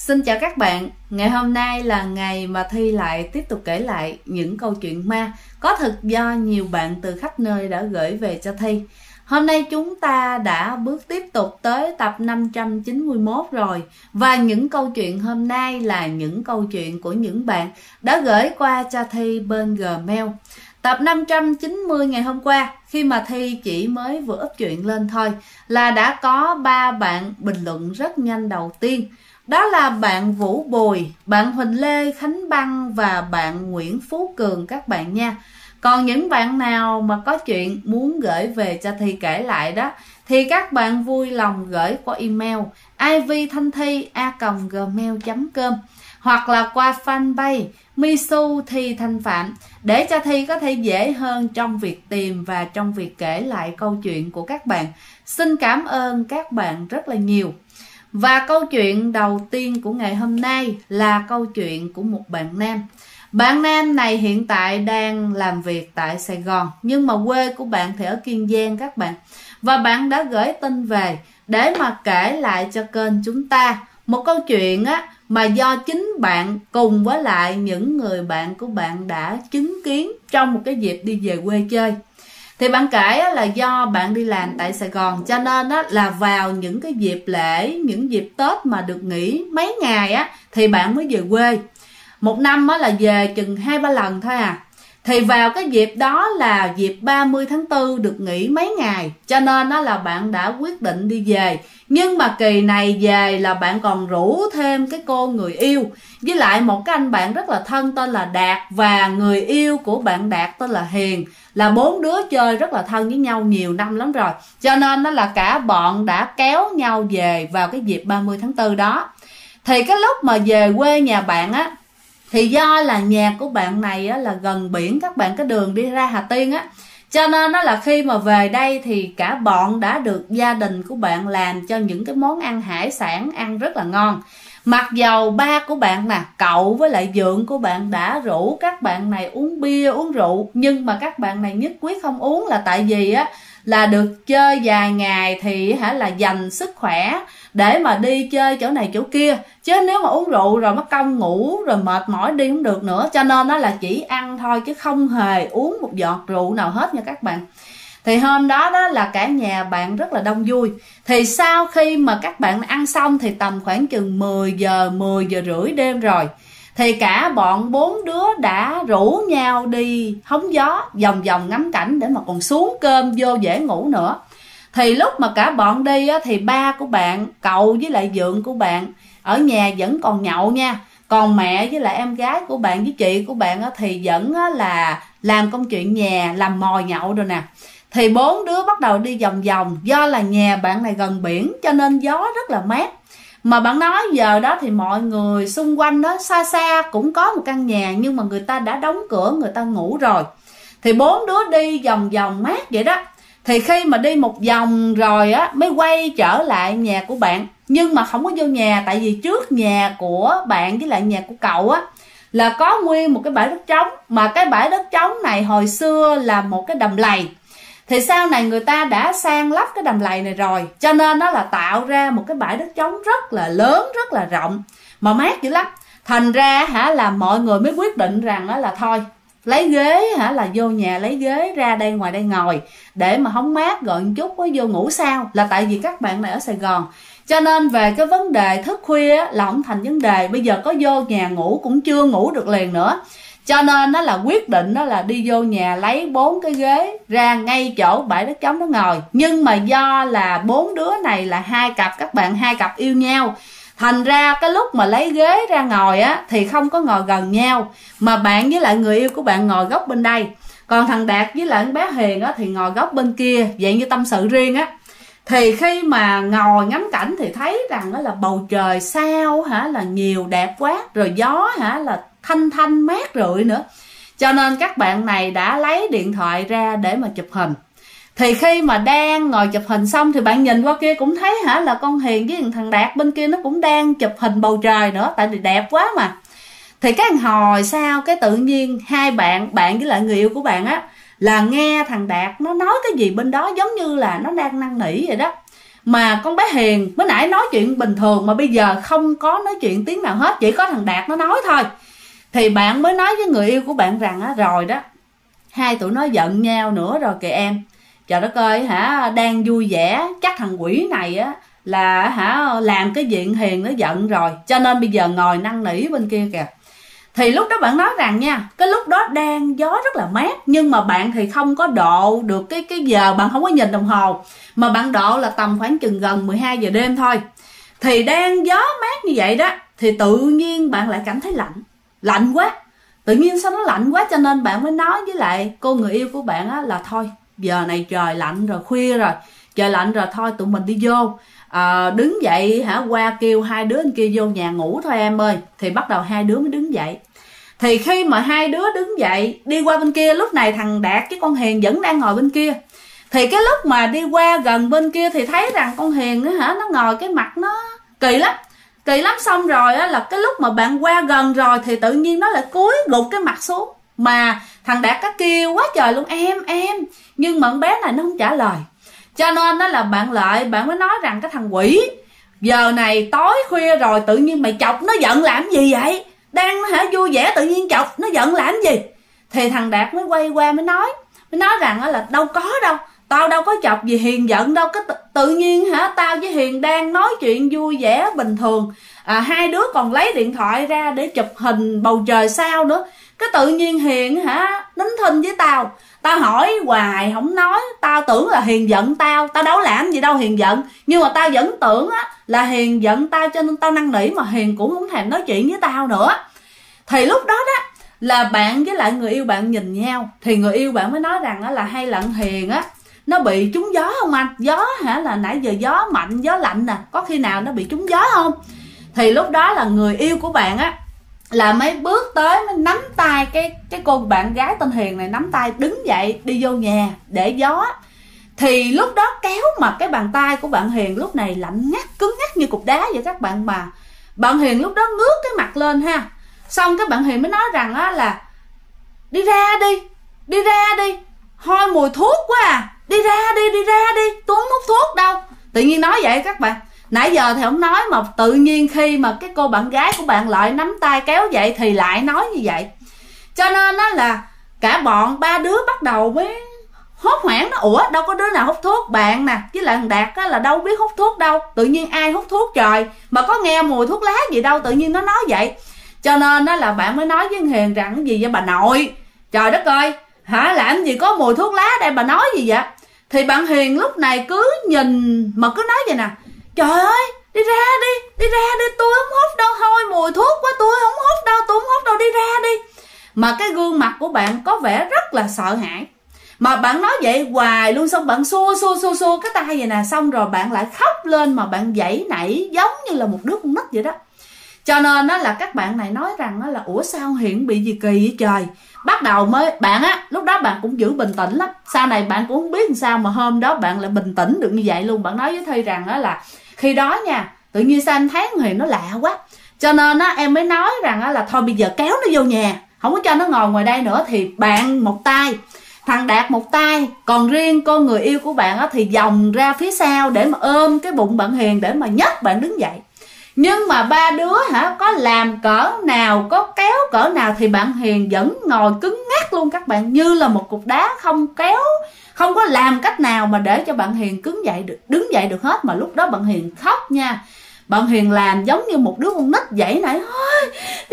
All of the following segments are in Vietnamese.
Xin chào các bạn, ngày hôm nay là ngày mà Thi lại tiếp tục kể lại những câu chuyện ma có thực do nhiều bạn từ khắp nơi đã gửi về cho Thi. Hôm nay chúng ta đã bước tiếp tục tới tập 591 rồi. Và những câu chuyện hôm nay là những câu chuyện của những bạn đã gửi qua cho Thi bên Gmail. Tập 590 ngày hôm qua, khi mà Thi chỉ mới vừa up chuyện lên thôi, là đã có 3 bạn bình luận rất nhanh đầu tiên. Đó là bạn Vũ Bùi, bạn Huỳnh Lê Khánh Băng và bạn Nguyễn Phú Cường các bạn nha. Còn những bạn nào mà có chuyện muốn gửi về cho Thi kể lại đó, thì các bạn vui lòng gửi qua email ivthanthi@gmail.com hoặc là qua fanpage Misu Thi Thanh Phạm để cho Thi có thể dễ hơn trong việc tìm và trong việc kể lại câu chuyện của các bạn. Xin cảm ơn các bạn rất là nhiều. Và câu chuyện đầu tiên của ngày hôm nay là câu chuyện của một bạn nam. Bạn nam này hiện tại đang làm việc tại Sài Gòn, nhưng mà quê của bạn thì ở Kiên Giang các bạn. Và bạn đã gửi tin về để mà kể lại cho kênh chúng ta một câu chuyện mà do chính bạn cùng với lại những người bạn của bạn đã chứng kiến trong một cái dịp đi về quê chơi. Thì bạn kể là do bạn đi làm tại Sài Gòn, cho nên là vào những cái dịp lễ, những dịp Tết mà được nghỉ mấy ngày thì bạn mới về quê. Một năm là về chừng 2-3 lần thôi à. Thì vào cái dịp đó là dịp 30 tháng 4 được nghỉ mấy ngày, cho nên là bạn đã quyết định đi về. Nhưng mà kỳ này về là bạn còn rủ thêm cái cô người yêu, với lại một cái anh bạn rất là thân tên là Đạt, và người yêu của bạn Đạt tên là Hiền. Là 4 đứa chơi rất là thân với nhau nhiều năm lắm rồi. Cho nên là cả bọn đã kéo nhau về vào cái dịp 30 tháng 4 đó. Thì cái lúc mà về quê nhà bạn thì do là nhà của bạn này là gần biển các bạn, cái đường đi ra Hà Tiên cho nên là khi mà về đây thì cả bọn đã được gia đình của bạn làm cho những cái món ăn hải sản ăn rất là ngon. Mặc dầu ba của bạn nè, cậu với lại dượng của bạn đã rủ các bạn này uống bia uống rượu, nhưng mà các bạn này nhất quyết không uống, là tại vì là được chơi vài ngày thì là dành sức khỏe để mà đi chơi chỗ này chỗ kia, chứ nếu mà uống rượu rồi mất công ngủ rồi mệt mỏi đi không được nữa, cho nên là chỉ ăn thôi chứ không hề uống một giọt rượu nào hết nha các bạn. Thì hôm đó là cả nhà bạn rất là đông vui. Thì sau khi mà các bạn ăn xong thì tầm khoảng chừng 10 giờ rưỡi đêm rồi, thì cả bọn 4 đứa đã rủ nhau đi hóng gió vòng vòng ngắm cảnh để mà còn xuống cơm vô dễ ngủ nữa. Thì lúc mà cả bọn đi thì ba của bạn, cậu với lại dượng của bạn ở nhà vẫn còn nhậu nha. Còn mẹ với lại em gái của bạn với chị của bạn thì vẫn là làm công chuyện nhà, làm mồi nhậu rồi nè. Thì 4 đứa bắt đầu đi vòng vòng, do là nhà bạn này gần biển cho nên gió rất là mát. Mà bạn nói giờ đó thì mọi người xung quanh đó xa xa cũng có một căn nhà, nhưng mà người ta đã đóng cửa, người ta ngủ rồi. Thì 4 đứa đi vòng vòng mát vậy đó. Thì khi mà đi một vòng rồi mới quay trở lại nhà của bạn. Nhưng mà không có vô nhà, tại vì trước nhà của bạn với lại nhà của cậu là có nguyên một cái bãi đất trống. Mà cái bãi đất trống này hồi xưa là một cái đầm lầy. Thì sau này người ta đã san lấp cái đầm lầy này rồi, cho nên nó là tạo ra một cái bãi đất trống rất là lớn, rất là rộng, mà mát dữ lắm. Thành ra là mọi người mới quyết định rằng là thôi lấy ghế là vô nhà lấy ghế ra đây ngoài đây ngồi để mà hóng mát rồi một chút vô ngủ sao. Là tại vì các bạn này ở Sài Gòn, cho nên về cái vấn đề thức khuya là không thành vấn đề. Bây giờ có vô nhà ngủ cũng chưa ngủ được liền nữa, cho nên nó là quyết định là đi vô nhà lấy 4 cái ghế ra ngay chỗ bãi đất trống đó ngồi. Nhưng mà do là 4 đứa này là 2 cặp các bạn, 2 cặp yêu nhau, thành ra cái lúc mà lấy ghế ra ngồi thì không có ngồi gần nhau, mà bạn với lại người yêu của bạn ngồi góc bên đây, còn thằng Đạt với lại bé Hiền thì ngồi góc bên kia, vậy như tâm sự riêng Thì khi mà ngồi ngắm cảnh thì thấy rằng là bầu trời sao là nhiều đẹp quá, rồi gió là thanh thanh mát rượi nữa, cho nên các bạn này đã lấy điện thoại ra để mà chụp hình. Thì khi mà đang ngồi chụp hình xong thì bạn nhìn qua kia cũng thấy là con Hiền với thằng Đạt bên kia nó cũng đang chụp hình bầu trời nữa, tại vì đẹp quá mà. Thì cái hồi sau cái tự nhiên hai bạn với lại người yêu của bạn là nghe thằng Đạt nó nói cái gì bên đó giống như là nó đang năn nỉ vậy đó. mà con bé Hiền mới nãy nói chuyện bình thường mà bây giờ không có nói chuyện tiếng nào hết, chỉ có thằng Đạt nó nói thôi. Thì bạn mới nói với người yêu của bạn rằng á, rồi đó, hai tụi nó giận nhau nữa rồi kìa em. Trời đất ơi hả, đang vui vẻ, chắc thằng quỷ này á là hả làm cái chuyện Hiền nó giận rồi, cho nên bây giờ ngồi năn nỉ bên kia kìa. Thì lúc đó bạn nói rằng nha, cái lúc đó đang gió rất là mát, nhưng mà bạn thì không có độ được cái giờ, bạn không có nhìn đồng hồ, mà bạn độ là tầm khoảng chừng gần 12 giờ đêm thôi. Thì đang gió mát như vậy đó, thì tự nhiên bạn lại cảm thấy lạnh quá. Tự nhiên sao nó lạnh quá, cho nên bạn mới nói với lại cô người yêu của bạn á là thôi, giờ này trời lạnh rồi, khuya rồi, trời lạnh rồi, thôi tụi mình đi vô. Đứng dậy hả, qua kêu hai đứa bên kia vô nhà ngủ thôi em ơi. Thì bắt đầu hai đứa mới đứng dậy. Thì khi mà hai đứa đứng dậy đi qua bên kia, lúc này thằng Đạt với con Hiền vẫn đang ngồi bên kia. Thì cái lúc mà đi qua gần bên kia thì thấy rằng con Hiền á hả, nó ngồi cái mặt nó kỳ lắm. Kỳ lắm, xong rồi á là cái lúc mà bạn qua gần rồi thì tự nhiên nó lại cúi gục cái mặt xuống. Mà thằng Đạt nó kêu quá trời luôn, em. Nhưng mà con bé này nó không trả lời. Cho nên đó là bạn mới nói rằng cái thằng quỷ, giờ này tối khuya rồi tự nhiên mày chọc nó giận làm gì vậy? Đang hả vui vẻ tự nhiên chọc nó giận làm gì? Thì thằng Đạt mới quay qua mới nói rằng là đâu có đâu, tao đâu có chọc gì Hiền giận đâu. Cái tự nhiên hả, tao với Hiền đang nói chuyện vui vẻ bình thường, hai đứa còn lấy điện thoại ra để chụp hình bầu trời sao nữa. Cái tự nhiên Hiền hả nín thinh với tao. Tao hỏi hoài không nói, tao tưởng là Hiền giận tao đâu làm gì đâu Hiền giận, nhưng mà tao vẫn tưởng á là Hiền giận tao, cho nên tao năn nỉ mà Hiền cũng không thèm nói chuyện với tao nữa. Thì lúc đó đó là bạn với lại người yêu bạn nhìn nhau, thì người yêu bạn mới nói rằng á là hay là Hiền á nó bị trúng gió không anh? Gió hả, là nãy giờ gió mạnh gió lạnh nè, có khi nào nó bị trúng gió không? Thì lúc đó là người yêu của bạn á là mới bước tới, mới nắm tay cái cô bạn gái tên Hiền này, nắm tay đứng dậy đi vô nhà để gió. Thì lúc đó kéo mà cái bàn tay của bạn Hiền lúc này lạnh ngắt, cứng ngắt như cục đá vậy các bạn. Mà bạn Hiền lúc đó ngước cái mặt lên ha, xong các bạn Hiền mới nói rằng á là đi ra đi, hôi mùi thuốc quá à, đi ra đi, tôi không hút thuốc đâu. Tự nhiên nói vậy các bạn. Nãy giờ thì không nói, mà tự nhiên khi mà cái cô bạn gái của bạn lại nắm tay kéo vậy thì lại nói như vậy. Cho nên đó là cả bọn ba đứa bắt đầu mới hốt hoảng. Nó ủa đâu có đứa nào hút thuốc, bạn nè với lại thằng Đạt á là đâu biết hút thuốc đâu, tự nhiên ai hút thuốc trời, mà có nghe mùi thuốc lá gì đâu, tự nhiên nó nói vậy. Cho nên đó là bạn mới nói với Hiền rằng cái gì vậy bà nội, trời đất ơi hả, làm gì có mùi thuốc lá đây, bà nói gì vậy? Thì bạn Hiền lúc này cứ nhìn mà cứ nói vậy nè, trời ơi đi ra đi, tôi không hút đâu, thôi mùi thuốc quá, tôi không hút đâu, đi ra đi. Mà cái gương mặt của bạn có vẻ rất là sợ hãi, mà bạn nói vậy hoài luôn. Xong bạn xua cái tay vậy nè, xong rồi bạn lại khóc lên, mà bạn giãy nảy giống như là một đứa con nít vậy đó. Cho nên đó là các bạn này nói rằng là ủa sao Hiền bị gì kỳ vậy trời. Bắt đầu mới bạn á, lúc đó bạn cũng giữ bình tĩnh lắm, sau này bạn cũng không biết làm sao mà hôm đó bạn lại bình tĩnh được như vậy luôn. Bạn nói với Thi rằng đó là khi đó nha, tự nhiên sao anh thấy Hiền nó lạ quá, cho nên á em mới nói rằng là thôi bây giờ kéo nó vô nhà, không có cho nó ngồi ngoài đây nữa. Thì bạn một tay, thằng Đạt một tay, còn riêng cô người yêu của bạn á thì vòng ra phía sau để mà ôm cái bụng bạn Hiền để mà nhấc bạn đứng dậy. Nhưng mà ba đứa hả, có làm cỡ nào, có kéo cỡ nào thì bạn Hiền vẫn ngồi cứng ngắc luôn các bạn, như là một cục đá, không kéo, không có làm cách nào mà để cho bạn Hiền đứng dậy được hết. Mà lúc đó bạn Hiền khóc nha. Bạn Hiền làm giống như một đứa con nít vậy này, thôi đi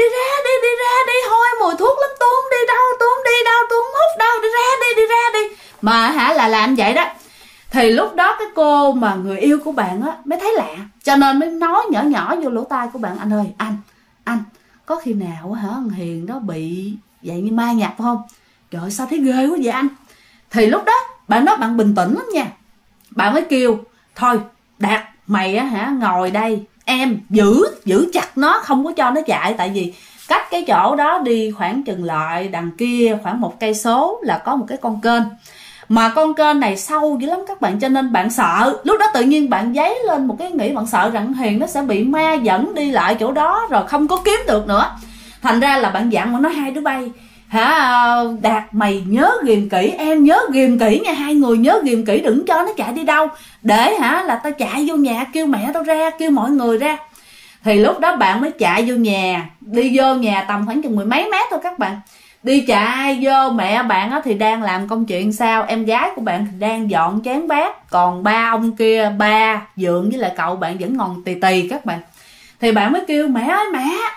ra đi, thôi mùi thuốc lắm, tôi không đi đâu, tôi không hút đâu, đi ra đi. Mà hả là làm vậy đó. Thì lúc đó cái cô mà người yêu của bạn á mới thấy lạ, cho nên mới nói nhỏ vô lỗ tai của bạn, anh ơi anh có khi nào hả Hiền nó bị vậy như ma nhập không? Trời ơi, sao thấy ghê quá vậy anh? Thì lúc đó bạn nói bạn bình tĩnh lắm nha, bạn mới kêu thôi Đạt mày á hả ngồi đây, em giữ chặt nó, không có cho nó chạy. Tại vì cách cái chỗ đó đi khoảng chừng lại đằng kia khoảng 1 cây số là có một cái con kênh, mà con kênh này sâu dữ lắm các bạn, cho nên bạn sợ. Lúc đó tự nhiên bạn dấy lên một cái nghĩ, bạn sợ rằng Hiền nó sẽ bị ma dẫn đi lại chỗ đó rồi không có kiếm được nữa. Thành ra là bạn dặn mà nói hai đứa bay Đạt mày nhớ ghìm kỹ, em nhớ ghìm kỹ nha, hai người nhớ ghìm kỹ, đừng cho nó chạy đi đâu, để là tao chạy vô nhà kêu mẹ tao ra, kêu mọi người ra. Thì lúc đó bạn mới chạy vô nhà, đi vô nhà tầm khoảng chừng 10 mấy mét thôi các bạn, đi chạy vô. Mẹ bạn thì đang làm công chuyện sao, em gái của bạn thì đang dọn chén bát, còn ba ông kia, ba Dượng với lại cậu bạn vẫn còn tì tì các bạn. Thì bạn mới kêu mẹ ơi,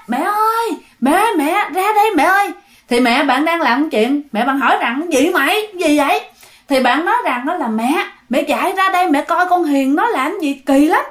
mẹ ra đây mẹ ơi. Thì mẹ bạn đang làm chuyện, mẹ bạn hỏi rằng gì mày, gì vậy? Thì bạn nói rằng đó là mẹ chạy ra đây mẹ coi con Hiền nó làm gì kỳ lắm,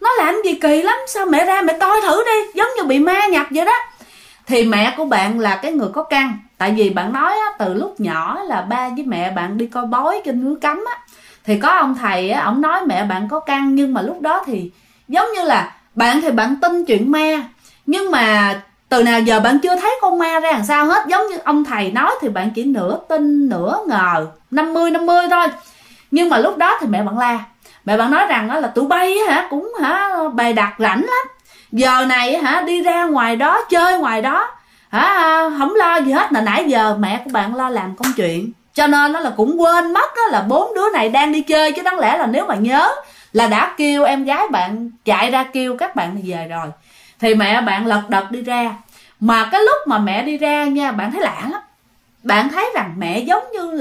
sao mẹ ra mẹ coi thử đi, giống như bị ma nhập vậy đó. Thì mẹ của bạn là cái người có căn, tại vì bạn nói từ lúc nhỏ là ba với mẹ bạn đi coi bói trên núi Cấm thì có ông thầy ổng nói mẹ bạn có căn, nhưng mà lúc đó thì giống như là bạn thì bạn tin chuyện ma, nhưng mà từ nào giờ bạn chưa thấy con ma ra làm sao hết. Giống như ông thầy nói thì bạn chỉ nửa tin nửa ngờ, 50-50 thôi. Nhưng mà lúc đó thì mẹ bạn la, mẹ bạn nói rằng là tụi bay cũng bày đặt rảnh lắm, giờ này đi ra ngoài đó chơi ngoài đó không lo gì hết, là nãy giờ mẹ của bạn lo làm công chuyện, cho nên nó là cũng quên mất là 4 đứa này đang đi chơi, chứ đáng lẽ là nếu mà nhớ là đã kêu em gái bạn chạy ra kêu các bạn về rồi. Thì mẹ bạn lật đật đi ra, mà cái lúc mà mẹ đi ra nha, bạn thấy lạ lắm. Bạn thấy rằng mẹ giống như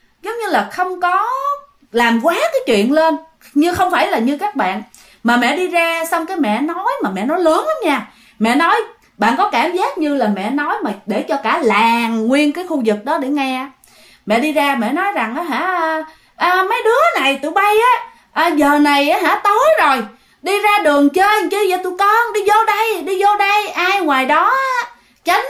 là không có làm quá cái chuyện lên, như không phải là như các bạn. Mà mẹ đi ra xong cái mẹ nói, mà mẹ nói lớn lắm nha. Mẹ nói, bạn có cảm giác như là mẹ nói mà để cho cả làng nguyên cái khu vực đó để nghe. Mẹ đi ra mẹ nói rằng mấy đứa này tụi bay giờ này tối rồi, đi ra đường chơi làm chi vậy tụi con, đi vô đây, ai ngoài đó tránh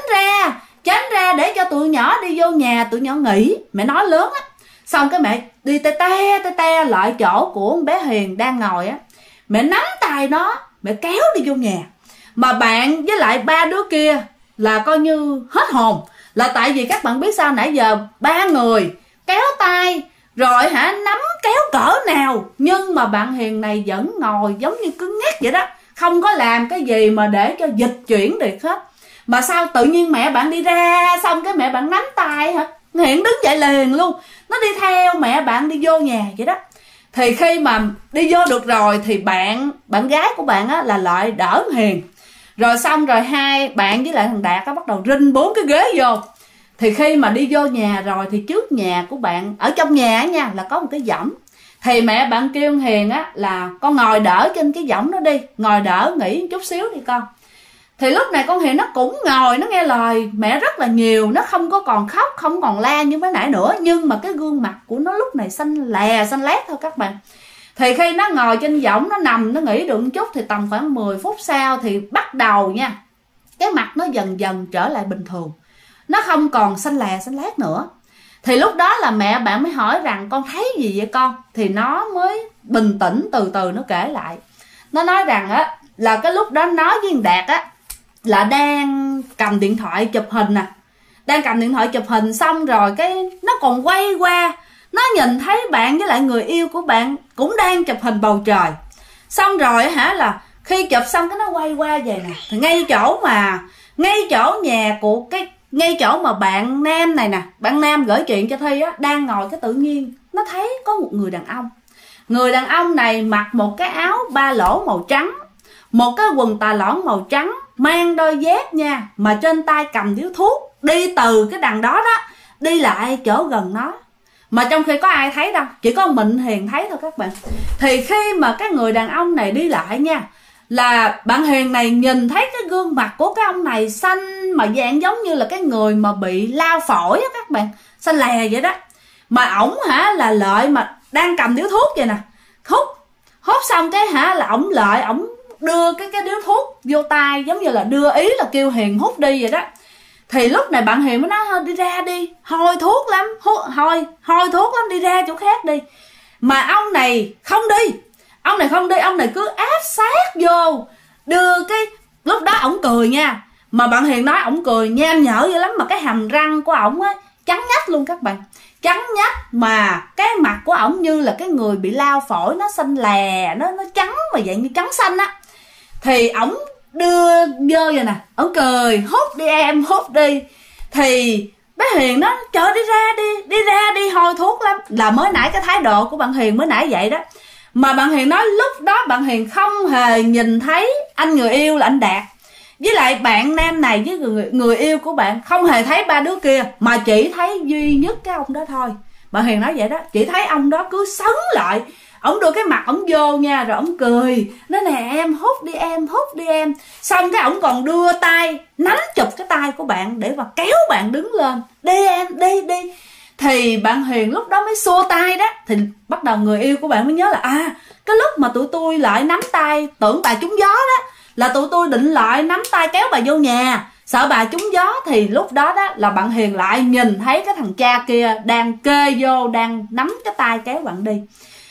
ra để cho tụi nhỏ đi vô nhà tụi nhỏ nghỉ. Mẹ nói lớn á. Xong cái mẹ đi te lại chỗ của con bé Hiền đang ngồi mẹ nắm tay nó, mẹ kéo đi vô nhà. Mà bạn với lại ba đứa kia là coi như hết hồn, là tại vì các bạn biết sao, nãy giờ ba người kéo tay rồi nắm kéo cỡ nào, nhưng mà bạn Hiền này vẫn ngồi giống như cứng ngắc vậy đó, không có làm cái gì mà để cho dịch chuyển được hết. Mà sao tự nhiên mẹ bạn đi ra xong cái mẹ bạn nắm tay Hiền đứng dậy liền luôn, nó đi theo mẹ bạn đi vô nhà vậy đó. Thì khi mà đi vô được rồi thì bạn gái của bạn là lại đỡ Hiền, rồi xong rồi hai bạn với lại thằng Đạt bắt đầu rinh 4 cái ghế vô. Thì khi mà đi vô nhà rồi thì trước nhà của bạn, ở trong nhà nha, là có một cái võng. Thì mẹ bạn kêu Hiền là con ngồi đỡ trên cái võng đó đi, ngồi đỡ nghỉ chút xíu đi con. Thì lúc này con Hiền nó cũng ngồi, nó nghe lời mẹ rất là nhiều, nó không có còn khóc, không còn la như mới nãy nữa, nhưng mà cái gương mặt của nó lúc này xanh lét thôi các bạn. Thì khi nó ngồi trên võng, nó nằm, nó nghỉ được một chút, thì tầm khoảng 10 phút sau thì bắt đầu nha, cái mặt nó dần dần trở lại bình thường, nó không còn xanh lét nữa. Thì lúc đó là mẹ bạn mới hỏi rằng con thấy gì vậy con? Thì nó mới bình tĩnh từ từ nó kể lại. Nó nói rằng là cái lúc đó nói với thằng Đạt là đang cầm điện thoại chụp hình đang cầm điện thoại chụp hình, xong rồi cái nó còn quay qua, nó nhìn thấy bạn với lại người yêu của bạn cũng đang chụp hình bầu trời. Xong rồi là khi chụp xong cái nó quay qua về nè, thì ngay chỗ nhà của ngay chỗ mà bạn nam này nè, bạn nam gửi chuyện cho Thi đang ngồi, cái tự nhiên nó thấy có một người đàn ông này mặc một cái áo ba lỗ màu trắng, một cái quần tà lõn màu trắng, mang đôi dép nha, mà trên tay cầm điếu thuốc, đi từ cái đằng đó đi lại chỗ gần nó. Mà trong khi có ai thấy đâu, chỉ có mình Hiền thấy thôi các bạn. Thì khi mà cái người đàn ông này đi lại nha, là bạn Hiền này nhìn thấy cái gương mặt của cái ông này xanh, mà dạng giống như là cái người mà bị lao phổi các bạn, xanh lè vậy đó. Mà ổng là Lợi mà đang cầm điếu thuốc vậy nè, hút xong cái là ổng Lợi ổng đưa cái điếu thuốc vô tay, giống như là đưa ý là kêu Hiền hút đi vậy đó. Thì lúc này bạn Hiền mới nói đi ra đi, hôi thuốc lắm, hôi thuốc lắm, đi ra chỗ khác đi. Mà ông này không đi, ông này cứ áp sát vô, đưa cái, lúc đó ổng cười nha, mà bạn Hiền nói ổng cười nham nhở vậy lắm, mà cái hàm răng của ổng trắng nhách luôn các bạn, trắng nhách, mà cái mặt của ổng như là cái người bị lao phổi, nó xanh lè, nó trắng mà dạng như trắng xanh Thì ổng đưa vô vậy nè, ổng cười, hút đi em, hút đi. Thì bé cái Hiền nó trời đi ra đi hôi thuốc lắm. Là mới nãy cái thái độ của bạn Hiền mới nãy vậy đó. Mà bạn Hiền nói lúc đó bạn Hiền không hề nhìn thấy anh người yêu là anh Đạt, với lại bạn nam này với người yêu của bạn không hề thấy ba đứa kia, mà chỉ thấy duy nhất cái ông đó thôi. Bạn Hiền nói vậy đó, chỉ thấy ông đó cứ sấn lại, ổng đưa cái mặt ổng vô nha, rồi ổng cười nói nè em hút đi em, hút đi em. Xong cái ổng còn đưa tay nắm chụp cái tay của bạn để mà kéo bạn đứng lên, đi em đi. Thì bạn Hiền lúc đó mới xua tay đó. Thì bắt đầu người yêu của bạn mới nhớ là cái lúc mà tụi tôi lại nắm tay, tưởng bà trúng gió đó, là tụi tôi định lại nắm tay kéo bà vô nhà, sợ bà trúng gió. Thì lúc đó đó là bạn Hiền lại nhìn thấy cái thằng cha kia đang kê vô, đang nắm cái tay kéo bạn đi.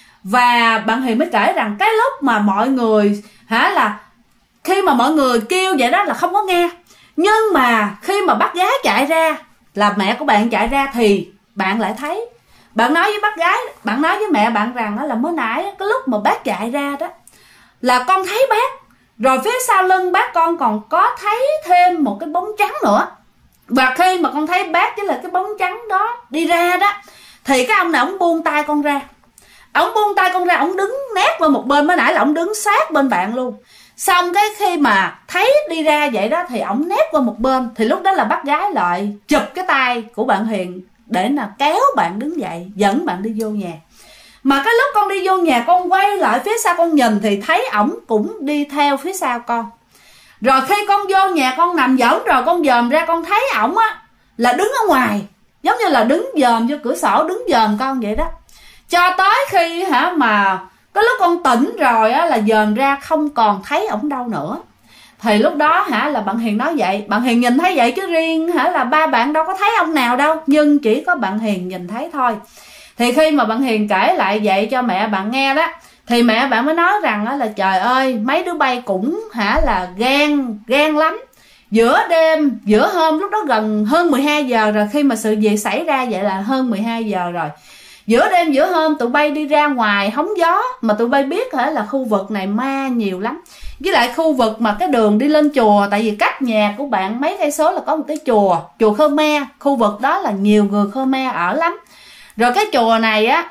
Và bạn Hiền mới kể rằng cái lúc mà mọi người là khi mà mọi người kêu vậy đó là không có nghe, nhưng mà khi mà bác gái chạy ra, là mẹ của bạn chạy ra, thì bạn lại thấy. Bạn nói với bác gái, bạn nói với mẹ bạn rằng đó là mới nãy cái lúc mà bác chạy ra đó là con thấy bác, rồi phía sau lưng bác con còn có thấy thêm một cái bóng trắng nữa. Và khi mà con thấy bác với là cái bóng trắng đó đi ra đó, thì cái ông này ông buông tay con ra. Ông buông tay con ra, ông đứng nép vào một bên. Mới nãy là ông đứng sát bên bạn luôn. Xong cái khi mà thấy đi ra vậy đó thì ổng nép qua một bên. Thì lúc đó là bác gái lại chụp cái tay của bạn Hiền để là kéo bạn đứng dậy, dẫn bạn đi vô nhà. Mà cái lúc con đi vô nhà, con quay lại phía sau con nhìn thì thấy ổng cũng đi theo phía sau con. Rồi khi con vô nhà, con nằm giỡn rồi con dòm ra, con thấy ổng á là đứng ở ngoài, giống như là đứng dòm vô cửa sổ, đứng dòm con vậy đó. Cho tới khi mà cái lúc con tỉnh rồi á là dòm ra không còn thấy ổng đâu nữa. Thì lúc đó là bạn Hiền nói vậy, bạn Hiền nhìn thấy vậy chứ riêng là ba bạn đâu có thấy ông nào đâu, nhưng chỉ có bạn Hiền nhìn thấy thôi. Thì khi mà bạn Hiền kể lại vậy cho mẹ bạn nghe đó, thì mẹ bạn mới nói rằng là trời ơi, mấy đứa bay cũng là ghen lắm. Giữa đêm, giữa hôm, lúc đó gần hơn 12 giờ rồi, khi mà sự việc xảy ra vậy là hơn 12 giờ rồi. Giữa đêm giữa hôm tụi bay đi ra ngoài hóng gió, mà tụi bay biết là khu vực này ma nhiều lắm. Với lại khu vực mà cái đường đi lên chùa, tại vì cách nhà của bạn mấy cây số là có một cái chùa Khmer. Khu vực đó là nhiều người Khmer ở lắm. Rồi cái chùa này á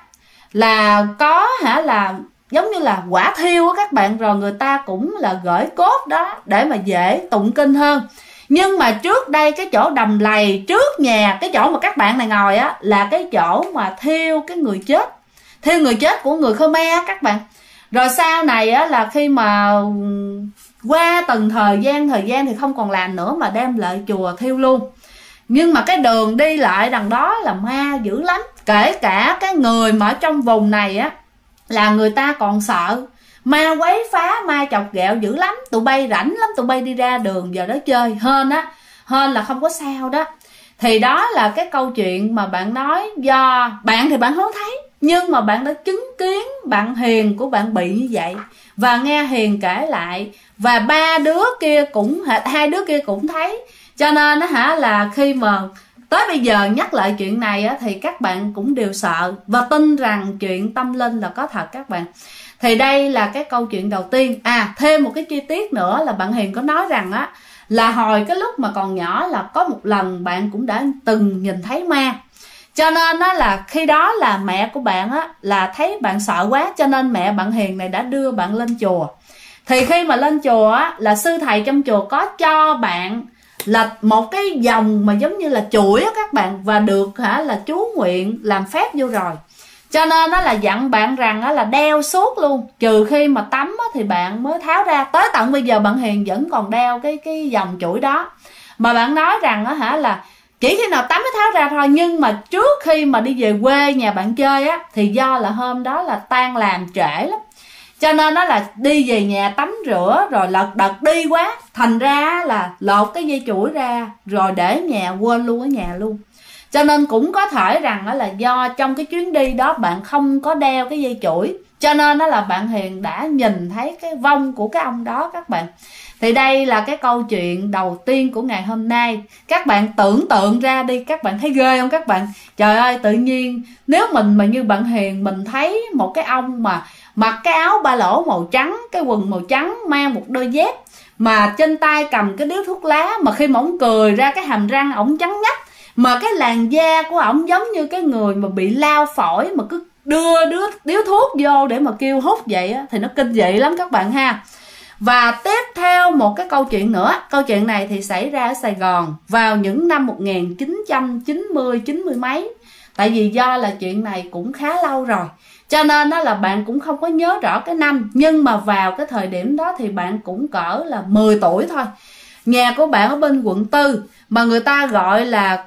là có là giống như là quả thiêu á các bạn. Rồi người ta cũng là gửi cốt đó để mà dễ tụng kinh hơn. Nhưng mà trước đây cái chỗ đầm lầy trước nhà, cái chỗ mà các bạn này ngồi á, là cái chỗ mà thiêu cái người chết, thiêu người chết của người Khmer á các bạn. Rồi sau này á là khi mà qua từng thời gian thì không còn làm nữa, mà đem lại chùa thiêu luôn. Nhưng mà cái đường đi lại đằng đó là ma dữ lắm. Kể cả cái người mà ở trong vùng này á là người ta còn sợ ma quấy phá, ma chọc ghẹo dữ lắm. Tụi bay rảnh lắm, tụi bay đi ra đường giờ đó chơi hên là không có sao đó. Thì đó là cái câu chuyện mà bạn nói. Do bạn thì bạn không thấy, nhưng mà bạn đã chứng kiến bạn Hiền của bạn bị như vậy, và nghe Hiền kể lại, và ba đứa kia cũng, hai đứa kia cũng thấy. Cho nên là khi mà tới bây giờ nhắc lại chuyện này á, thì các bạn cũng đều sợ và tin rằng chuyện tâm linh là có thật các bạn. Thì đây là cái câu chuyện đầu tiên. Thêm một cái chi tiết nữa là bạn Hiền có nói rằng á, là hồi cái lúc mà còn nhỏ là có một lần bạn cũng đã từng nhìn thấy ma. Cho nên đó là khi đó là mẹ của bạn á là thấy bạn sợ quá, cho nên mẹ bạn Hiền này đã đưa bạn lên chùa. Thì khi mà lên chùa á, là sư thầy trong chùa có cho bạn là một cái vòng mà giống như là chuỗi á các bạn, và được là chú nguyện làm phép vô rồi. Cho nên đó là dặn bạn rằng là đeo suốt luôn, trừ khi mà tắm thì bạn mới tháo ra. Tới tận bây giờ bạn Hiền vẫn còn đeo cái vòng chuỗi đó. Mà bạn nói rằng là chỉ khi nào tắm mới tháo ra thôi. Nhưng mà trước khi mà đi về quê nhà bạn chơi á, thì do là hôm đó là tan làm trễ lắm, cho nên đó là đi về nhà tắm rửa rồi lật đật đi quá, thành ra là lột cái dây chuỗi ra rồi để nhà, quên luôn ở nhà luôn. Cho nên cũng có thể rằng là do trong cái chuyến đi đó bạn không có đeo cái dây chuỗi, cho nên đó là bạn Hiền đã nhìn thấy cái vong của cái ông đó các bạn. Thì đây là cái câu chuyện đầu tiên của ngày hôm nay. Các bạn tưởng tượng ra đi, các bạn thấy ghê không các bạn? Trời ơi, tự nhiên nếu mình mà như bạn Hiền, mình thấy một cái ông mà mặc cái áo ba lỗ màu trắng, cái quần màu trắng, mang một đôi dép, mà trên tay cầm cái điếu thuốc lá, mà khi mà ổng cười ra cái hàm răng ổng trắng nhách, mà cái làn da của ổng giống như cái người mà bị lao phổi mà cứ đưa điếu thuốc vô để mà kêu hút vậy á, thì nó kinh dị lắm các bạn ha. Và tiếp theo một cái câu chuyện nữa. Câu chuyện này thì xảy ra ở Sài Gòn vào những năm 1990, 90 mấy. Tại vì do là chuyện này cũng khá lâu rồi, cho nên đó là bạn cũng không có nhớ rõ cái năm. Nhưng mà vào cái thời điểm đó thì bạn cũng cỡ là 10 tuổi thôi. Nhà của bạn ở bên quận 4 mà người ta gọi là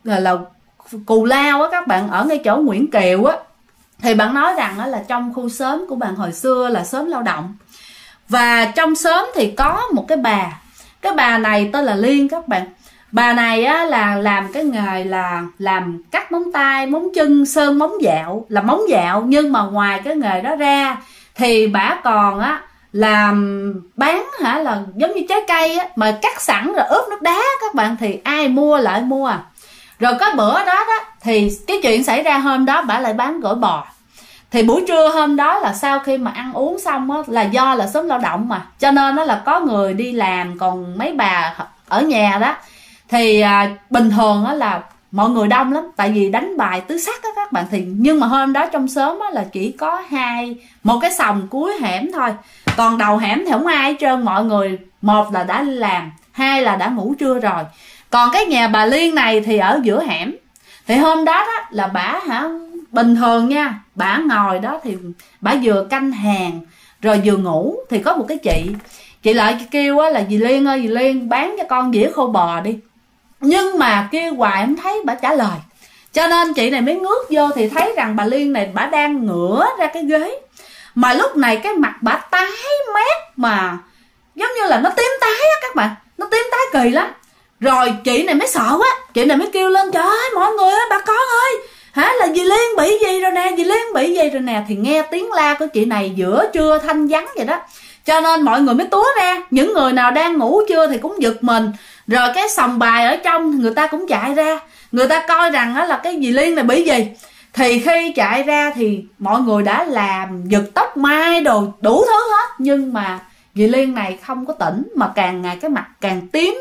Cù Lao á các bạn, ở ngay chỗ Nguyễn Kiều á. Thì bạn nói rằng đó là trong khu xóm của bạn hồi xưa là xóm lao động. Và trong xóm thì có một cái bà. Cái bà này tên là Liên các bạn. Bà này á, là làm cái nghề là làm cắt móng tay, móng chân, sơn móng dạo, là móng dạo. Nhưng mà ngoài cái nghề đó ra thì bà còn á làm bán là giống như trái cây á, mà cắt sẵn rồi ướp nước đá các bạn, thì ai mua lại mua. Rồi có bữa đó thì cái chuyện xảy ra hôm đó bà lại bán gỏi bò. Thì buổi trưa hôm đó là sau khi mà ăn uống xong á, là do là xóm lao động mà, cho nên nó là có người đi làm, còn mấy bà ở nhà đó thì bình thường á là mọi người đông lắm, tại vì đánh bài tứ sắc á các bạn. Thì nhưng mà hôm đó trong xóm á là chỉ có một cái sòng cuối hẻm thôi, còn đầu hẻm thì không ai hết trơn. Mọi người một là đã đi làm, hai là đã ngủ trưa rồi. Còn cái nhà bà Liên này thì ở giữa hẻm. Thì hôm đó là bả bình thường nha, bả ngồi đó thì bả vừa canh hàng rồi vừa ngủ. Thì có một cái chị lại kêu á là dì Liên ơi, dì Liên bán cho con dĩa khô bò đi. Nhưng mà kêu hoài không thấy bả trả lời, cho nên chị này mới ngước vô thì thấy rằng bà Liên này bả đang ngửa ra cái ghế. Mà lúc này cái mặt bả tái mét, mà giống như là nó tím tái á các bạn, nó tím tái kỳ lắm. Rồi chị này mới sợ quá, chị này mới kêu lên: trời ơi mọi người ơi, bà con ơi, là dì Liên bị gì rồi nè, dì Liên bị gì rồi nè. Thì nghe tiếng la của chị này giữa trưa thanh vắng vậy đó, cho nên mọi người mới túa ra. Những người nào đang ngủ trưa thì cũng giật mình. Rồi cái sòng bài ở trong người ta cũng chạy ra, người ta coi rằng là cái dì Liên này bị gì. Thì khi chạy ra thì mọi người đã làm giật tóc mai đồ đủ thứ hết, nhưng mà dì Liên này không có tỉnh, mà càng ngày cái mặt càng tím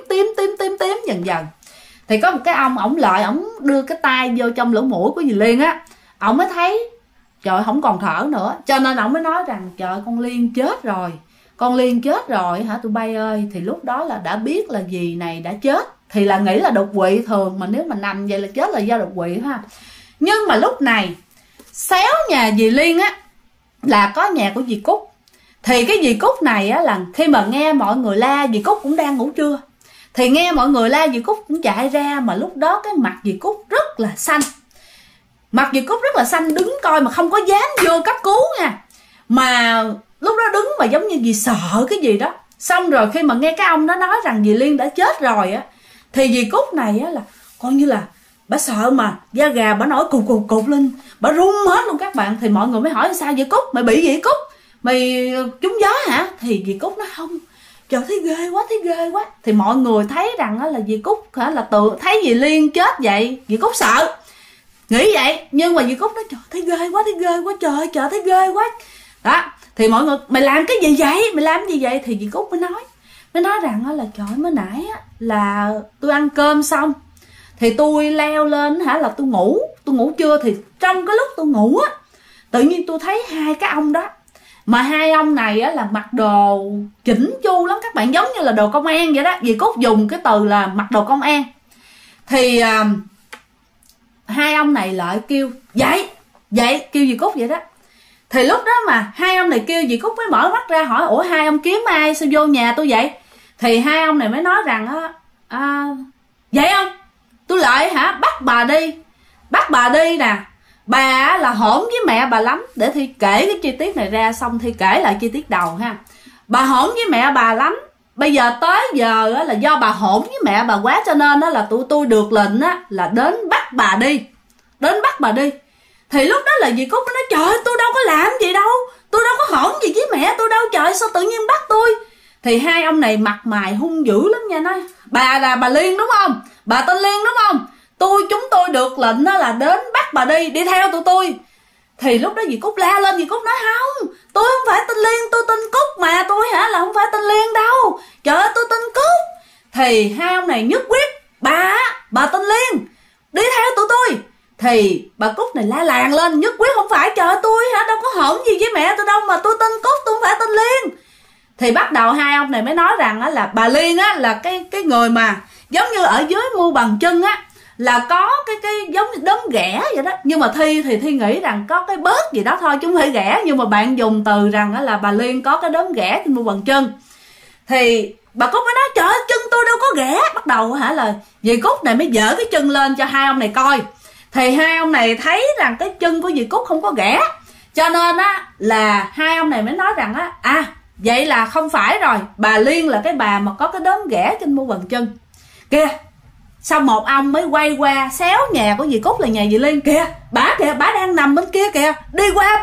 dần dần. Thì có một cái ông, ổng lại, ổng đưa cái tay vô trong lỗ mũi của dì Liên á, ổng mới thấy trời không còn thở nữa, cho nên ổng mới nói rằng: trời, con Liên chết rồi, con Liên chết rồi hả tụi bay ơi. Thì lúc đó là đã biết là dì này đã chết, thì là nghĩ là đột quỵ thường, mà nếu mà nằm vậy là chết là do đột quỵ ha. Nhưng mà lúc này xéo nhà dì Liên á là có nhà của dì Cúc. Thì cái dì Cúc này á là khi mà nghe mọi người la, dì Cúc cũng đang ngủ trưa, thì nghe mọi người la dì Cúc cũng chạy ra. Mà lúc đó cái mặt dì Cúc rất là xanh, mặt dì Cúc rất là xanh, đứng coi mà không có dám vô cấp cứu nha. Mà lúc đó đứng mà giống như dì sợ cái gì đó. Xong rồi khi mà nghe cái ông đó nói rằng dì Liên đã chết rồi á, thì dì Cúc này á là coi như là bà sợ, mà da gà bà nổi cục lên, bà run hết luôn các bạn. Thì mọi người mới hỏi: sao vậy Cúc, mày bị gì Cúc, mày trúng gió hả? Thì dì Cúc nói: không, trời thấy ghê quá. Thì mọi người thấy rằng là dì Cúc là tự thấy dì Liên chết vậy, dì Cúc sợ nghĩ vậy. Nhưng mà dì Cúc nói: trời thấy ghê quá, trời thấy ghê quá đó. Thì mọi người: mày làm cái gì vậy, mày làm gì vậy? Thì dì Cúc mới nói rằng là: trời, mới nãy là tôi ăn cơm xong thì tôi leo lên là tôi ngủ trưa. Thì trong cái lúc tôi ngủ á, tự nhiên tôi thấy hai cái ông đó. Mà hai ông này á là mặc đồ chỉnh chu lắm các bạn, giống như là đồ công an vậy đó. Dì Cúc dùng cái từ là mặc đồ công an. Thì hai ông này lại kêu dậy, kêu dì Cúc vậy đó. Thì lúc đó mà hai ông này kêu, dì Cúc mới mở mắt ra hỏi: ủa hai ông kiếm ai, sao vô nhà tôi vậy? Thì hai ông này mới nói rằng: vậy không, tôi lại bắt bà đi nè. Bà là hổn với mẹ bà lắm. Để Thi kể cái chi tiết này ra, xong Thi kể lại chi tiết đầu ha. Bà hổn với mẹ bà lắm. Bây giờ tới giờ là do bà hổn với mẹ bà quá, cho nên là tôi được lệnh là đến bắt bà đi. Thì lúc đó là dì Cúc nói: trời, tôi đâu có làm gì đâu, tôi đâu có hổn gì với mẹ tôi đâu, trời sao tự nhiên bắt tôi. Thì hai ông này mặt mày hung dữ lắm nha, nói: bà là bà Liên đúng không, bà tên Liên đúng không, chúng tôi được lệnh là đến bắt bà đi theo tụi tôi. Thì lúc đó dì Cúc la lên, dì Cúc nói: không, tôi không phải tên Liên, tôi tên Cúc mà, tôi là không phải tên Liên đâu, trời ơi tôi tên Cúc. Thì hai ông này nhất quyết: bà tên Liên, đi theo tụi tôi. Thì bà Cúc này la làng lên, nhất quyết không phải, trời tôi hả, đâu có hổn gì với mẹ tôi đâu mà tôi tên Cúc, tôi không phải tên Liên. Thì bắt đầu hai ông này mới nói rằng là bà Liên á là cái người mà giống như ở dưới mu bàn chân á là có cái giống như đốm ghẻ vậy đó. Nhưng mà Thi thì Thi nghĩ rằng có cái bớt gì đó thôi chứ không phải ghẻ, nhưng mà bạn dùng từ rằng là bà Liên có cái đốm ghẻ trên mu bàn chân. Thì bà Cúc mới nói trời ơi, chân tôi đâu có ghẻ. Bắt đầu hả là dì Cúc này mới dở cái chân lên cho hai ông này coi. Thì hai ông này thấy rằng cái chân của dì Cúc không có ghẻ, cho nên á là hai ông này mới nói rằng á vậy là không phải rồi, bà Liên là cái bà mà có cái đốm ghẻ trên mu bàn chân kìa. Xong một ông mới quay qua xéo nhà của dì Cúc là nhà dì Liên kìa, bà đang nằm bên kia kìa, đi qua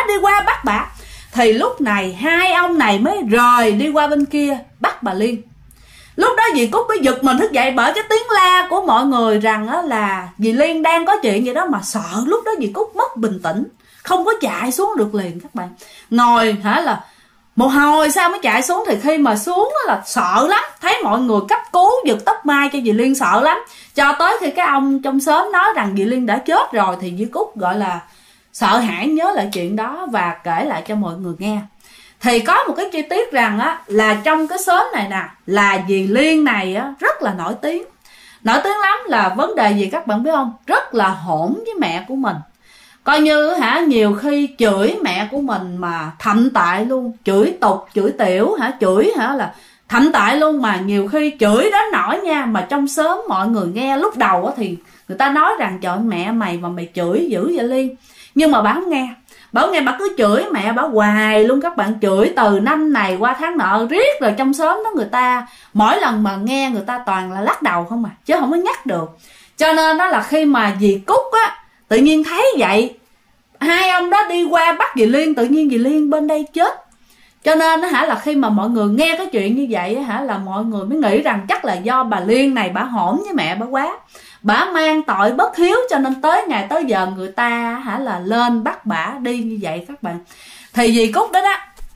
bắt bà. Thì lúc này hai ông này mới rời đi qua bên kia bắt bà Liên. Lúc đó dì Cúc mới giật mình thức dậy bởi cái tiếng la của mọi người rằng á là dì Liên đang có chuyện gì đó mà sợ. Lúc đó dì Cúc mất bình tĩnh, không có chạy xuống được liền các bạn. Ngồi hả là một hồi sau mới chạy xuống. Thì khi mà xuống là sợ lắm, thấy mọi người cấp cứu giật tóc mai cho dì Liên sợ lắm. Cho tới khi cái ông trong xóm nói rằng dì Liên đã chết rồi thì dì Cúc gọi là sợ hãi nhớ lại chuyện đó và kể lại cho mọi người nghe. Thì có một cái chi tiết rằng á là trong cái xóm này nè là dì Liên này á rất là nổi tiếng lắm. Là vấn đề gì các bạn biết không? Rất là hỗn với mẹ của mình, coi như hả nhiều khi chửi mẹ của mình mà thậm tệ luôn, chửi tục chửi tiểu hả, chửi hả là thậm tệ luôn. Mà nhiều khi chửi đến nỗi nha mà trong xóm mọi người nghe lúc đầu á thì người ta nói rằng trời mẹ mày mà mày chửi dữ vậy Liên. Nhưng mà bà không nghe, bà cứ chửi mẹ bà hoài luôn các bạn, chửi từ năm này qua tháng nọ riết. Rồi trong xóm đó người ta mỗi lần mà nghe người ta toàn là lắc đầu không à, chứ không có nhắc được. Cho nên đó là khi mà dì Cúc á tự nhiên thấy vậy, hai ông đó đi qua bắt dì Liên, tự nhiên dì Liên bên đây chết. Cho nên hả là khi mà mọi người nghe cái chuyện như vậy hả là mọi người mới nghĩ rằng chắc là do bà Liên này bà hỗn với mẹ bà quá, bà mang tội bất hiếu, cho nên tới ngày tới giờ người ta hả là lên bắt bà đi như vậy các bạn. Thì dì Cúc đó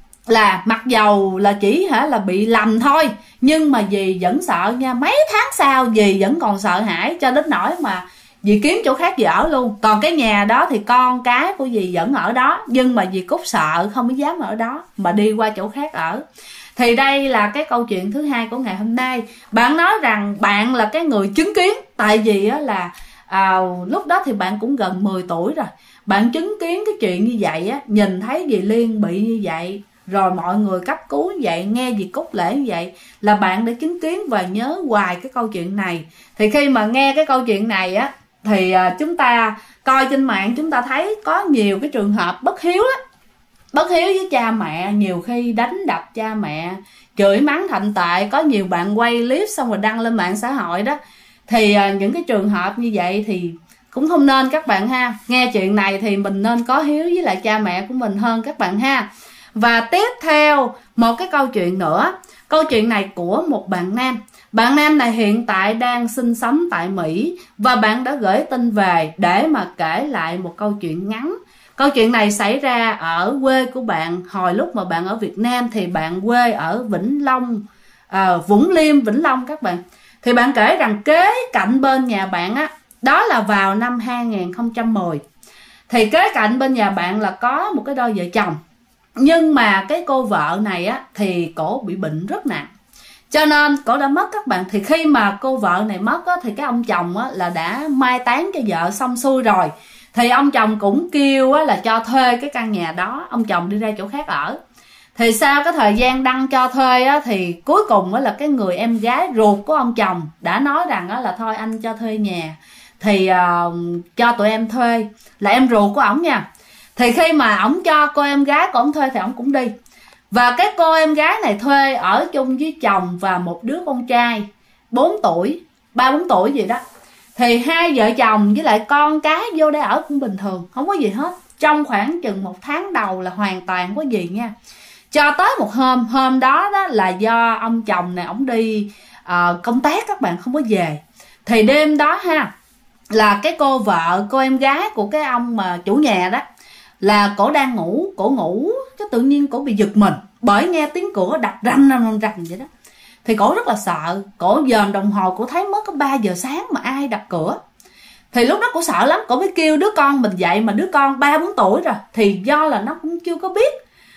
là mặc dầu là chỉ hả là bị lầm thôi, nhưng mà dì vẫn sợ nha. Mấy tháng sau dì vẫn còn sợ hãi cho đến nỗi mà dì kiếm chỗ khác dì ở luôn. Còn cái nhà đó thì con cái của dì vẫn ở đó, nhưng mà dì Cúc sợ không có dám ở đó mà đi qua chỗ khác ở. Thì đây là cái câu chuyện thứ hai của ngày hôm nay. Bạn nói rằng bạn là cái người chứng kiến, tại vì á là lúc đó thì bạn cũng gần 10 tuổi rồi. Bạn chứng kiến cái chuyện như vậy á, nhìn thấy dì Liên bị như vậy, rồi mọi người cấp cứu như vậy, nghe dì Cúc lễ như vậy, là bạn đã chứng kiến và nhớ hoài cái câu chuyện này. Thì khi mà nghe cái câu chuyện này á thì chúng ta coi trên mạng chúng ta thấy có nhiều cái trường hợp bất hiếu lắm. Bất hiếu với cha mẹ, nhiều khi đánh đập cha mẹ, chửi mắng thậm tệ. Có nhiều bạn quay clip xong rồi đăng lên mạng xã hội đó. Thì những cái trường hợp như vậy thì cũng không nên các bạn ha. Nghe chuyện này thì mình nên có hiếu với lại cha mẹ của mình hơn các bạn ha. Và tiếp theo một cái câu chuyện nữa. Câu chuyện này của một bạn nam. Bạn nam này hiện tại đang sinh sống tại Mỹ và bạn đã gửi tin về để mà kể lại một câu chuyện ngắn. Câu chuyện này xảy ra ở quê của bạn. Hồi lúc mà bạn ở Việt Nam thì bạn quê ở Vĩnh Long, Vũng Liêm, Vĩnh Long các bạn. Thì bạn kể rằng kế cạnh bên nhà bạn á, đó là vào năm 2010. Thì kế cạnh bên nhà bạn là có một cái đôi vợ chồng. Nhưng mà cái cô vợ này á thì cổ bị bệnh rất nặng, cho nên cổ đã mất các bạn. Thì khi mà cô vợ này mất á, thì cái ông chồng á là đã mai táng cho vợ xong xuôi rồi. Thì ông chồng cũng kêu á là cho thuê cái căn nhà đó, ông chồng đi ra chỗ khác ở. Thì sau cái thời gian đăng cho thuê á, thì cuối cùng á là cái người em gái ruột của ông chồng đã nói rằng á là thôi anh cho thuê nhà thì cho tụi em thuê, là em ruột của ổng nha. Thì khi mà ổng cho cô em gái của ổng thuê thì ổng cũng đi. Và cái cô em gái này thuê ở chung với chồng và một đứa con trai 4 tuổi, 3-4 tuổi gì đó. Thì hai vợ chồng với lại con cái vô đây ở cũng bình thường, không có gì hết. Trong khoảng chừng 1 tháng đầu là hoàn toàn không có gì nha. Cho tới một hôm đó là do ông chồng này ổng đi công tác các bạn, không có về. Thì đêm đó ha, là cái cô vợ, cô em gái của cái ông mà chủ nhà đó, là cổ đang ngủ, cổ ngủ cái tự nhiên cổ bị giật mình bởi nghe tiếng cửa đập rầm vậy đó. Thì cổ rất là sợ, cổ dòm đồng hồ cổ thấy mất có 3 giờ sáng mà ai đập cửa. Thì lúc đó cổ sợ lắm, cổ mới kêu đứa con mình dậy, mà đứa con 3-4 tuổi rồi, thì do là nó cũng chưa có biết,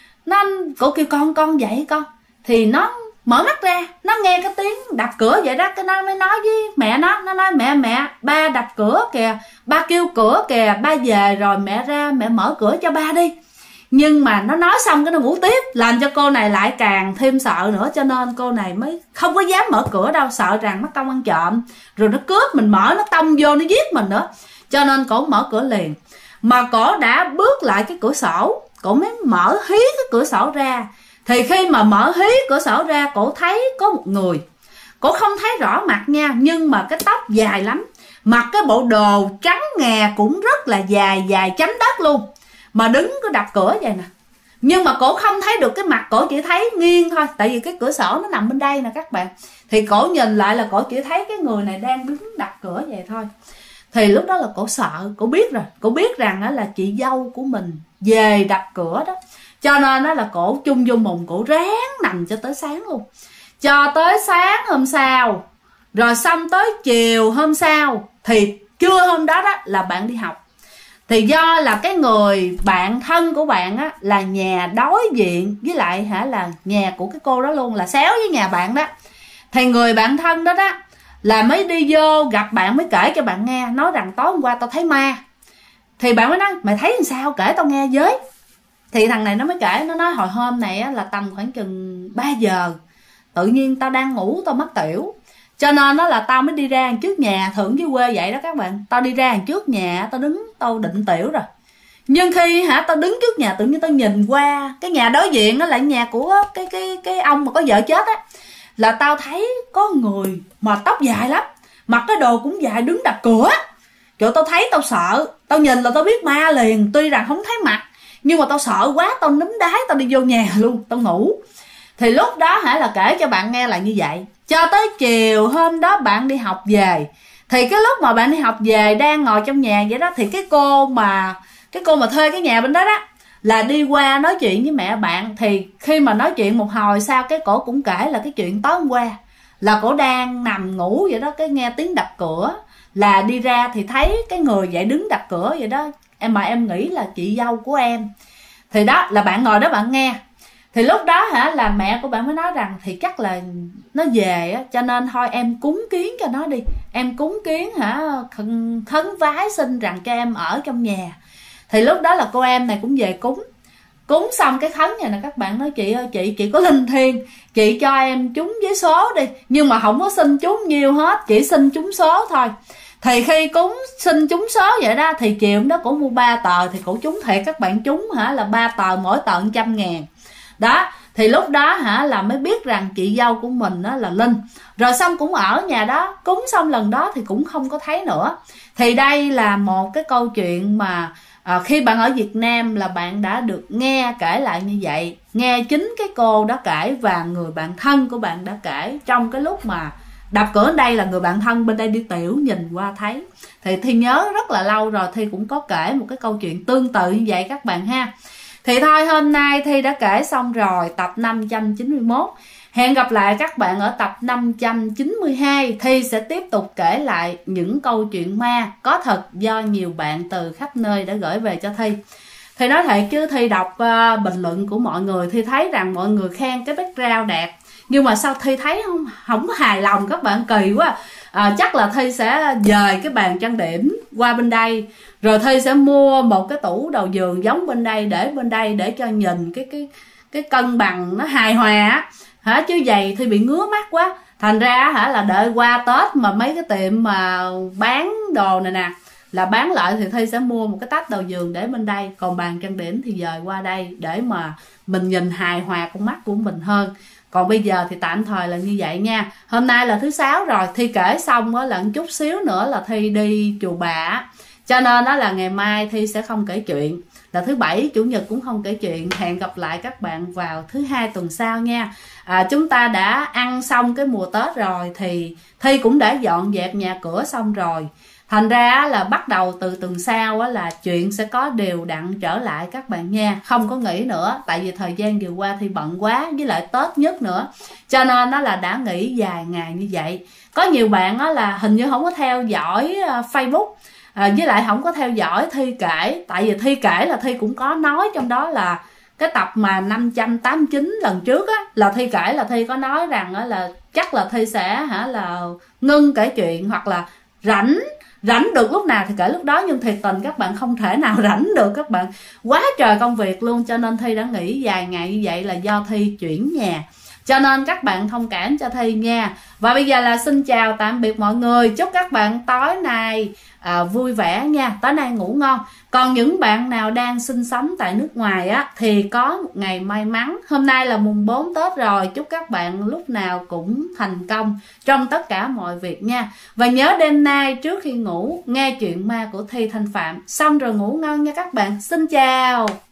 cổ kêu con dậy con. Thì nó mở mắt ra, nó nghe cái tiếng đập cửa vậy đó, cái nó mới nói với mẹ nó nói mẹ ba đập cửa kìa, ba kêu cửa kìa, ba về rồi, mẹ ra mẹ mở cửa cho ba đi. Nhưng mà nó nói xong cái nó ngủ tiếp, làm cho cô này lại càng thêm sợ nữa, cho nên cô này mới không có dám mở cửa đâu, sợ rằng mất công ăn trộm rồi nó cướp mình, mở nó tông vô nó giết mình nữa, cho nên cổ mở cửa liền. Mà cổ đã bước lại cái cửa sổ, cổ mới mở hí cái cửa sổ ra. Thì khi mà mở hí cửa sổ ra, cổ thấy có một người, cổ không thấy rõ mặt nha, nhưng mà cái tóc dài lắm, mặc cái bộ đồ trắng ngà cũng rất là dài chấm đất luôn, mà đứng cứ đập cửa vậy nè. Nhưng mà cổ không thấy được cái mặt, cổ chỉ thấy nghiêng thôi, tại vì cái cửa sổ nó nằm bên đây nè các bạn. Thì cổ nhìn lại là cổ chỉ thấy cái người này đang đứng đập cửa vậy thôi. Thì lúc đó là cổ sợ, cổ biết rồi, cổ biết rằng đó là chị dâu của mình về đập cửa đó. Cho nên đó là cổ chung vô mùng, cổ ráng nằm cho tới sáng luôn. Cho tới sáng hôm sau, rồi xong tới chiều hôm sau, thì trưa hôm đó đó là bạn đi học. Thì do là cái người bạn thân của bạn á, là nhà đối diện với lại là nhà của cái cô đó luôn, là xéo với nhà bạn đó. Thì người bạn thân đó đó là mới đi vô gặp bạn, mới kể cho bạn nghe, nói rằng tối hôm qua tao thấy ma. Thì bạn mới nói mày thấy làm sao, kể tao nghe với. Thì thằng này nó mới kể, nó nói hồi hôm này á, là tầm khoảng chừng 3 giờ, tự nhiên tao đang ngủ tao mất tiểu, cho nên nó là tao mới đi ra trước nhà, thường dưới quê vậy đó các bạn. Tao đi ra trước nhà, tao đứng, tao định tiểu rồi. Nhưng khi tao đứng trước nhà, tự nhiên tao nhìn qua cái nhà đối diện, đó là nhà của cái ông mà có vợ chết á, là tao thấy có người mà tóc dài lắm, mặc cái đồ cũng dài, đứng đập cửa. Trời, tao thấy tao sợ, tao nhìn là tao biết ma liền, tuy rằng không thấy mặt, nhưng mà tao sợ quá, tao núm đáy, tao đi vô nhà luôn, tao ngủ. Thì lúc đó là kể cho bạn nghe là như vậy. Cho tới chiều hôm đó bạn đi học về, thì cái lúc mà bạn đi học về đang ngồi trong nhà vậy đó, thì cái cô mà thuê cái nhà bên đó đó là đi qua nói chuyện với mẹ bạn. Thì khi mà nói chuyện một hồi sau, cái cổ cũng kể là cái chuyện tối hôm qua là cổ đang nằm ngủ vậy đó, cái nghe tiếng đập cửa, là đi ra thì thấy cái người vậy đứng đập cửa vậy đó, mà em nghĩ là chị dâu của em. Thì đó là bạn ngồi đó bạn nghe. Thì lúc đó là mẹ của bạn mới nói rằng thì chắc là nó về á, cho nên thôi em cúng kiến cho nó đi, em cúng kiến khấn vái xin rằng cho em ở trong nhà. Thì lúc đó là cô em này cũng về cúng xong cái khấn này nè các bạn, nói chị ơi chị có linh thiêng, chị cho em trúng với số đi, nhưng mà không có xin trúng nhiều hết, chỉ xin trúng số thôi. Thì khi cúng xin trúng số vậy đó, thì chiều đó cổ mua 3 tờ, thì cổ trúng thiệt các bạn, trúng là 3 tờ, mỗi tờ 100.000 đó. Thì lúc đó là mới biết rằng chị dâu của mình đó là linh. Rồi xong cũng ở nhà đó, cúng xong lần đó thì cũng không có thấy nữa. Thì đây là một cái câu chuyện mà khi bạn ở Việt Nam là bạn đã được nghe kể lại như vậy, nghe chính cái cô đó kể và người bạn thân của bạn đã kể. Trong cái lúc mà đập cửa đây là người bạn thân bên đây đi tiểu, nhìn qua thấy. Thì Thi nhớ rất là lâu rồi, Thi cũng có kể một cái câu chuyện tương tự như vậy các bạn ha. Thì thôi hôm nay Thi đã kể xong rồi tập 591. Hẹn gặp lại các bạn ở tập 592. Thi sẽ tiếp tục kể lại những câu chuyện ma có thật do nhiều bạn từ khắp nơi đã gửi về cho Thi. Thì nói thiệt chứ Thi đọc bình luận của mọi người, Thi thấy rằng mọi người khen cái background đẹp, nhưng mà sao Thi thấy không hài lòng các bạn, kỳ quá. Chắc là Thi sẽ dời cái bàn trang điểm qua bên đây, rồi Thi sẽ mua một cái tủ đầu giường giống bên đây, để bên đây để cho nhìn cái cân bằng nó hài hòa á. Chứ vậy Thi bị ngứa mắt quá, thành ra là đợi qua Tết mà mấy cái tiệm mà bán đồ này nè là bán lại, thì Thi sẽ mua một cái tách đầu giường để bên đây, còn bàn trang điểm thì dời qua đây để mà mình nhìn hài hòa con mắt của mình hơn. Còn bây giờ thì tạm thời là như vậy nha. Hôm nay là thứ 6 rồi, Thi kể xong á là chút xíu nữa là Thi đi Chùa Bà, cho nên đó là ngày mai Thi sẽ không kể chuyện, là thứ Bảy Chủ nhật cũng không kể chuyện. Hẹn gặp lại các bạn vào thứ Hai tuần sau nha. Chúng ta đã ăn xong cái mùa Tết rồi, thì Thi cũng đã dọn dẹp nhà cửa xong rồi, thành ra là bắt đầu từ tuần sau là chuyện sẽ có đều đặn trở lại các bạn nha, không có nghỉ nữa. Tại vì thời gian vừa qua Thi bận quá, với lại Tết nhất nữa, cho nên là đã nghỉ dài ngày như vậy. Có nhiều bạn là hình như không có theo dõi Facebook, với lại không có theo dõi Thi kể, tại vì Thi kể là Thi cũng có nói trong đó là cái tập mà 589 lần trước á, là Thi kể là Thi có nói rằng á là chắc là Thi sẽ là ngưng kể chuyện, hoặc là rảnh được lúc nào thì kể lúc đó, nhưng thiệt tình các bạn không thể nào rảnh được, các bạn quá trời công việc luôn, cho nên Thi đã nghỉ vài ngày như vậy là do Thi chuyển nhà, cho nên các bạn thông cảm cho Thi nha. Và bây giờ là xin chào tạm biệt mọi người, chúc các bạn tối nay vui vẻ nha, tối nay ngủ ngon. Còn những bạn nào đang sinh sống tại nước ngoài á thì có một ngày may mắn, hôm nay là mùng 4 Tết rồi, chúc các bạn lúc nào cũng thành công trong tất cả mọi việc nha. Và nhớ đêm nay trước khi ngủ nghe chuyện ma của Thi Thanh Phạm xong rồi ngủ ngon nha các bạn. Xin chào.